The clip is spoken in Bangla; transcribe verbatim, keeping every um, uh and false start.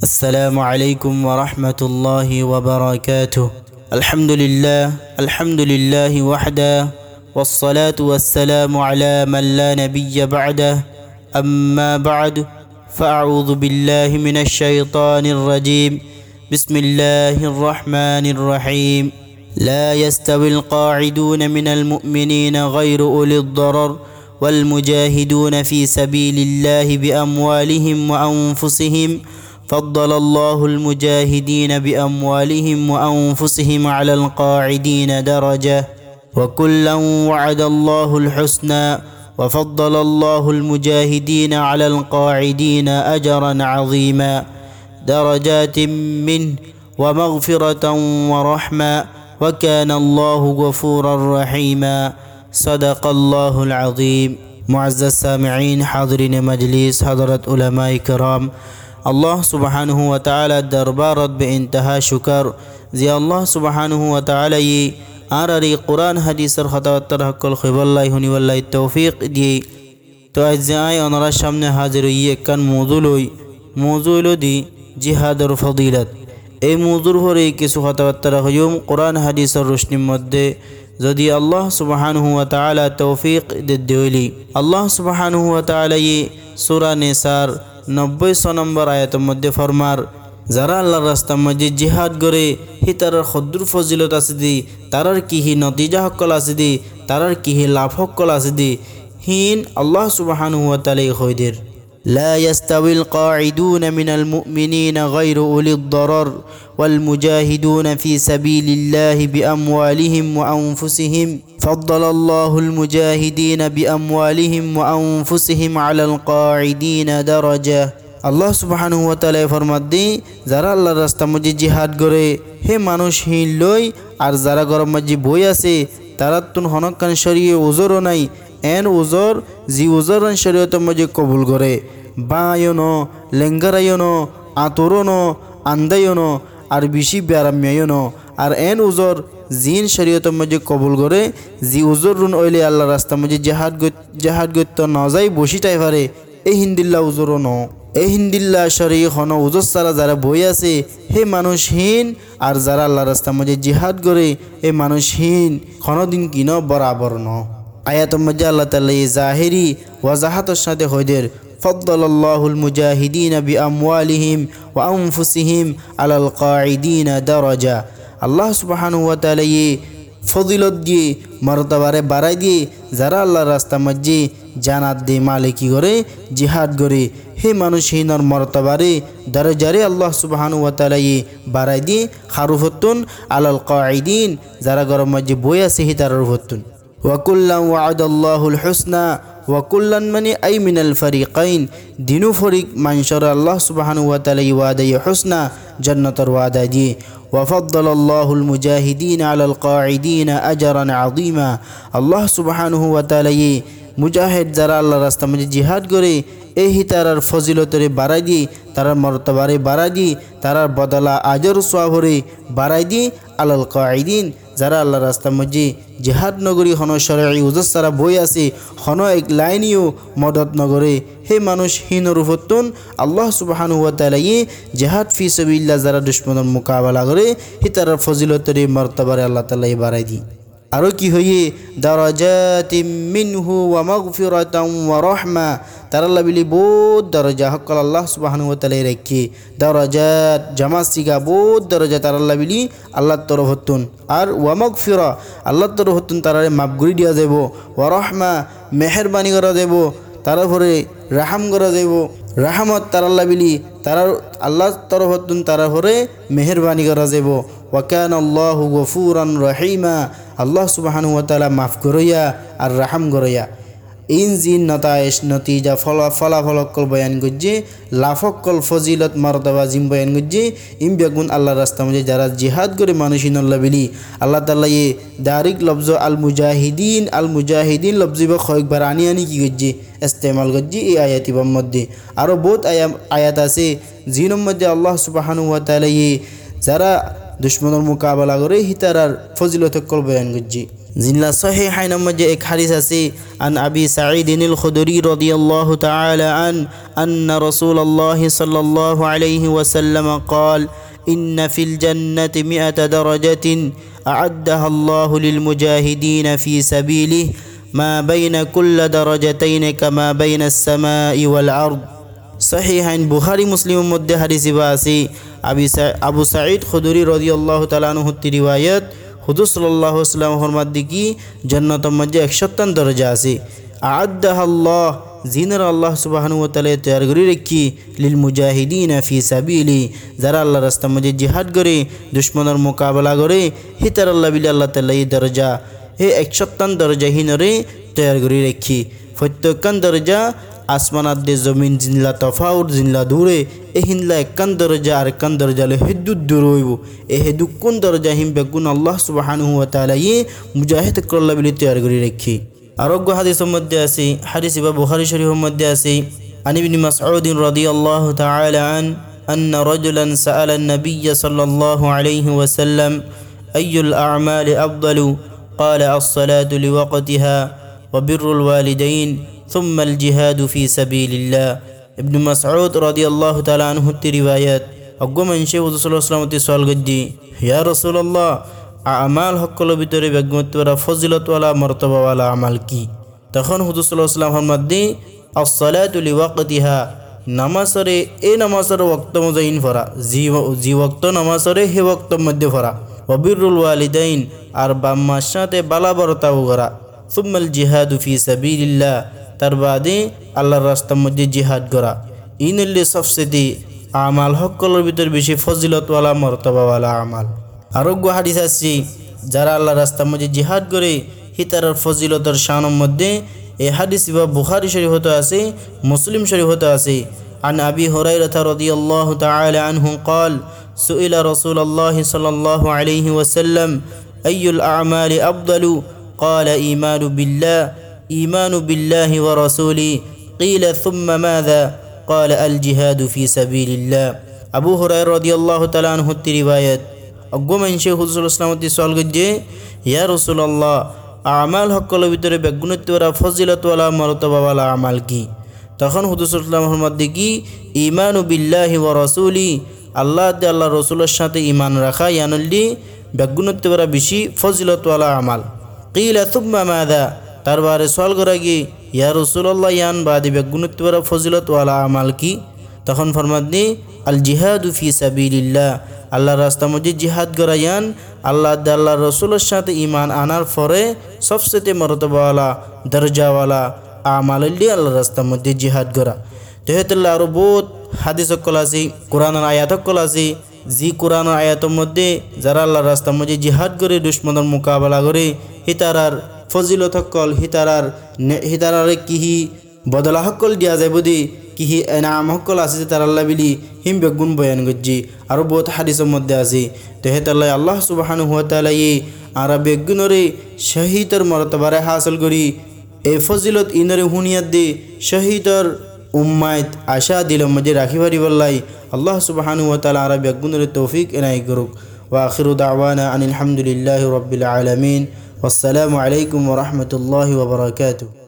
السلام عليكم ورحمة الله وبركاته. الحمد لله الحمد لله وحده والصلاة والسلام على من لا نبي بعده. أما بعد فأعوذ بالله من الشيطان الرجيم. بسم الله الرحمن الرحيم. لا يستوي القاعدون من المؤمنين غير أولي الضرر والمجاهدون في سبيل الله بأموالهم وأنفسهم فضل الله المجاهدين بأموالهم وأنفسهم على القاعدين درجة وكلا وعد الله الحسنى وفضل الله المجاهدين على القاعدين أجرا عظيما درجات منه ومغفرة ورحمة وكان الله غفورا رحيما. صدق الله العظيم. معزز سامعين حاضرين مجلس حضرت علماء کرام, আল্লাহ সুবহানাহু ওয়া তাআলা দরবারত বে ইন্তাহা শুকর যে আল্লাহ সুবহানাহু ওয়া তাআলা ই আর আর কোরআন হাদিসের খতাওয়াত্তর হকল খিবল্লাহ হুনিওয়াল্লাহ তৌফিক দিয়ে তো আজ আই ওনার সামনে হাজির হই একখান মৌজু লই মৌজু হলো দি জিহাদের ফজিলত. এই মৌজুর পরে কিছু খতাওয়াত্তর হইম কোরআন হাদিসের রোশনির মধ্যে যদি আল্লাহ সুবহানাহু ওয়া তাআলা তৌফিক দিলি. আল্লাহ সুবহানাহু ওয়া তাআলা ই সূরা নিসার নব্বই নম্বর আয়াতের মধ্যে ফরমার যারা আল্লাহর রাস্তার মধ্যে জিহাদ করে হি তারার খদ্দুর ফজিলত আছে দি, তারার কিহি নতিজা হকল আছে দি, তারার কিহি লাভ হকল আছে দি হিন আল্লাহ সুবহানাহু ওয়া তাআলা কইদের لا يستوي القاعدون من المؤمنين غير أولي الضرر والمجاهدون في سبيل الله بأموالهم وأنفسهم فضل الله المجاهدين بأموالهم وأنفسهم على القاعدين درجة. আল্লাহ সুবহানাহু ওয়া তাআলা ফরমাদ্দি যারা আল্লাহর রাস্তার মধ্যে জিহাদ করে হে মানুষ হিন লই আর যারা গরম মধ্যে বই আছে তারা তুন হনকান শরীয়ে ওজরও নাই এন ওজর জি ওজরন শরীয়তের মধ্যে কবুল করে বায়নো লেঙ্গারায়নো আতরনো আন্দায়নো আর বেশি ব্যারাম্যায়নো আর এন ওজর জিন শরীয়তের মধ্যে কবুল করে জি ওজর রুন ওইলে আল্লাহ রাস্তার মধ্যে জাহাদ জাহাদ গত্য ন যাই বসি টাই পারে এই হিন্দিল্লা ওজরও ন এই হিন্দিল্লা শরীয় হন ওজর সারা যারা বই আছে হে মানুষহীন আর যারা আল্লাহ রাস্তার মধ্যে জিহাদ করে এই মানুষহীন কোনোদিন কিনো বরাবর ন. আয়াতের মধ্যে আল্লাহ তাআলা জাহিরি ওয়াজাহাতের সাথে হইদের ফদ্দালাল্লাহুল মুজাহিদিনা বিআমওয়ালিহিম ওয়া আনফুসিহিম আলাল কাঈদিনা দারাজা. আল্লাহ সুবহানাহু ওয়া তাআলা ফজিলত দিয়ে মর্তবারে বাড়াই দিয়ে যারা আল্লাহর রাস্তার মধ্যে জানাত দিয়ে মালিকি করে জিহাদ করে হে মানুষহীনর মর্তবারে দরজারে আল্লাহ সুবহানাহু ওয়া তাআলা বাড়াই দিয়ে খারুফতুন আলাল কাঈদিন যারা গরম মধ্যে বই আছে হি তার রুফতুন ওয়াকুল্লান ওয়াদাল্লাহুল হুসনা ওয়াকুল্লান মানে আই মিনাল ফারিকাইন দিনু ফরিক মানশর আল্লাহ সুবহানাহু ওয়া তাআলা ওয়াদাই হুসনা জান্নাতের ওয়াদা দিয়ে ওয়াফাদ্দালাল্লাহুল মুজাহিদিন আলাল কাঈদিন আজরান আযীমা. আল্লাহ সুবহানাহু ওয়া তাআলা মুজাহিদ যারা আল্লাহর রাস্তার মধ্যে জিহাদ করে এই তারার ফজিলতরে বাড়াই দিয়ে তারার মর্তবারে বাড়াই দিয়ে তারার বদলা আজর সোয়াবরে বাড়াই দিয়ে আলাল কাঈদিন যারা আল্লাহর রাস্তার মধ্যে জিহাদ নগরী হন শরঈ উজর সারা বই আছে হন এক লাইনিও মদত নগরে হে মানুষ হীন রূপতুন আল্লাহ সুবহানাহু ওয়া তাআলা জিহাদ ফি সাবিলিল্লাহ যারা দুশমনের মোকাবেলা করে হি তারার ফজিলতরে মর্তবারে আল্লাহ তাআলা বাড়াই দিয়ে আরও কি হইয়ে দারাজাতিম মিনহু ওয়া মাগফিরাতাম ওয়া রাহমা তারা লাবিলি বহুত দরজা হকল আল্লাহ সুবহানাহু ওয়া তাআলা রাখি দরজাত জামাসিগা বহুত দরজা তারা লাবিলি আল্লাহর তরফতুন আর ওয়া মাগফিরা আল্লাহর তরফতুন তারারে মাফ করে দিয়া যাব ওয়া রাহমা মেহেরবানি করা যাব তার উপরে রাহাম করা যাব রাহমত তারা লাবিলি তারা আল্লাহর তরফতুন তার উপরে মেহেরবানি করা যাব ওয়া কানা আল্লাহু গফুরান রহিমা. আল্লাহ সুবহানাহু ওয়া তাআলা মাফ করিয়া আর রাহাম করিয়া ইন জিন নতায়েশ নতিজা ফলা ফলাফলকল বয়ান করছে লাফকল ফজিলত মর্তবা জিম বয়ান করছে ইম বেগুন আল্লাহর রাস্তার মধ্যে যারা জিহাদ করে মানুষিনল্লা বিলি আল্লাহ তাআলা এ দারিক লফজ আল মুজাহিদিন আল মুজাহিদিন লফজিব কয়েকবার আনি আনি কি করছে ইস্তেমাল করছে এই আয়াতিবার মধ্যে. আরও বহুত আয়াত আছে জিনের মধ্যে আল্লাহ সুবহানাহু ওয়া তাআলা যারা দুশ্মনের মোকাবেলা করে হিতারার ফজিলত কল বয়ান করছি. জিনলা সহিহাইনের মধ্যে এক হাদিস আছে আন আবি সাঈদ আল খুদরি রাদিয়াল্লাহু তাআলা আন আন্না রাসূলুল্লাহ সাল্লাল্লাহু আলাইহি ওয়াসাল্লাম قال إن في الجنة مئة درجة أعدها الله للمجاهدين في سبيله ما بين كل درجتين كما بين السماء والأرض সহিহাইন বুখারী মুসলিমের মধ্যে হাদিস আছে আবি আবু সাঈদ খুদরি রাদিয়াল্লাহু তাআলা আনহু রিওয়ায়াত হুজুর সাল্লাল্লাহু আলাইহি ওয়াসাল্লাম ফরমাতে কি জান্নাতের মধ্যে একশো দরজা আছে আ'আদ্দাহা আল্লাহ জিনার আল্লাহ সুবহানাহু ওয়া তাআলা তৈরি করে রাখি লিল মুজাহিদিন ফি সাবিলি যারা আল্লাহর রাস্তার মধ্যে জিহাদ করে দুশমনের মোকাবেলা করে হিতার আল্লাহ বিল আল্লাহ তাআলা এই দরজা এই একশো দরজা হিনরে তৈরি করে রাখি প্রত্যেকখান দরজা আসমানাত দে জমিন জিনলা তফাউট জিনলা দূরে এ হিনলা একখান দরজা আর একখান দরজা হলে হিদ্দুত দূর হইব এ হেদুকুন দরজা হিম বেগুন আল্লাহ সুবহানাহু ওয়া তাআলা ই মুজাহিদ করল্লা বিলি তৈরি করে রাখি আরোগ্য হাদিসের মধ্যে আছে হাদিস বা বুখারী শরীফের মধ্যে আছে আন ইবনে মাসউদ রাদিয়াল্লাহু তাআলা আন أن رجلا سأل النبي صلى الله عليه وسلم أي الأعمال أفضل قال الصلاة لوقتها وبر الوالدين ثم الجهاد في سبيل الله ابن مسعود رضي الله تعالى عنه الروايات أقوم من شيء صلى الله عليه وسلم سؤال قدي يا رسول الله أعمال حق الله بتوري بقمت ولا فضيلة ولا مرتبة ولا عمل كي تخون حضور صلى الله عليه وسلم فرمادي الصلاة لوقتها নামাজরে এই নামাজের ওয়াক্ত মজাইন ফরা জি জি ওয়াক্ত নামাজরে হে ওয়াক্ত মধ্যে ফরা ওয়াবিরুল ওয়ালিদাইন আর বাম্মার সাথে বালাবরতাও করা সুম্মাল জিহাদু ফি সাবিলিল্লাহ তার বাদে আল্লাহর রাস্তার মধ্যে জিহাদ করা ইনল্লি সবসেদি আমাল হকলের ভিতর বেশি ফজিলতওয়ালা মর্তবাওয়ালা আমাল আরোগ্য হাদিস আছে যারা আল্লাহর রাস্তার মধ্যে জিহাদ করে হিতার ফজিলতর শানের মধ্যে এই হাদিস বা বুখারী শরীফ হতে আছে মুসলিম শরীফ হতে আছে عن أبي هريرة رضي الله تعالى عنه قال سئل رسول الله صلى الله عليه وسلم أي الأعمال أفضل قال إيمان بالله إيمان بالله ورسوله قيل ثم ماذا قال الجهاد في سبيل الله أبو هريرة رضي الله تعالى عنه الرواية أقوم إن شيخ حضور الإسلام سؤال قدي يا رسول الله أعمال حق الله بتري بقنت ولا فضيلة ولا مرتبة ولا عمل كي তখন হুজুর সাল্লাল্লাহু আলাইহি ওয়াসাল্লাম দেখি ঈমানু বিল্লাহি ওয়া রাসূলি আল্লাহ তে আল্লাহর রাসূলের সাথে ঈমান রাখা ইয়ানুল্লি বেগুনতে বড় বেশি ফজিলতওয়ালা আমাল কিলা সুম্মা মাযা তারবারে সওয়াল করা গি ইয়া রাসূলুল্লাহ ইয়ান বাদি বেগুনতে বড় ফজিলতওয়ালা আমাল কি তখন ফরমাদনি আল জিহাদু ফি সাবিলিল্লাহ আল্লাহর রাস্তার মধ্যে জিহাদ করা ইয়ান আল্লাহ তে আল্লাহর রাসূলের সাথে ঈমান আনার পরে সবচেয়ে মর্তবাওয়ালা দরজাওয়ালা আমাললি আল্লাহর রাস্তার মধ্যে জিহাদ করা তো হেতুল্লাহ আরও বহুত হাদিস সকল আছে কোরআনের আয়াত সকল আছে জি কোরআনের আয়াতের মধ্যে যারা আল্লাহর রাস্তার মধ্যে জিহাদ করে দুশমনের মোকাবেলা করে হিতারার ফজিলত সকল হিতারার হিতারারে কিহি বদলা সকল দিয়া যায় বুধি কিহি এনাম সকল আছে যে তার আল্লাহ বিলি হিম বেগুন বয়ান করছি আরও বহুত হাদিসের মধ্যে আছে তো হেতুল্লাহ আল্লাহ সুবহানাহু ওয়া তাআলা আর বেগুনরে শহীদের মর্তবারে হাসিল করি এই ফজিলত ইনরে হুনিয়াত দি শহীদর উম্মাত আশা দিল মধ্যে রাখি পারি বললাই আল্লাহ সুবহানাহু ওয়া তাআলা আরবি গুণের তৌফিক এনাই করুক ওয়া আখিরু দাওয়ানা আনিল হামদুলিল্লাহি রাব্বিল আলামিন ওয়াসসালামু আলাইকুম ওয়া রাহমাতুল্লাহি ওয়া বারাকাতুহু।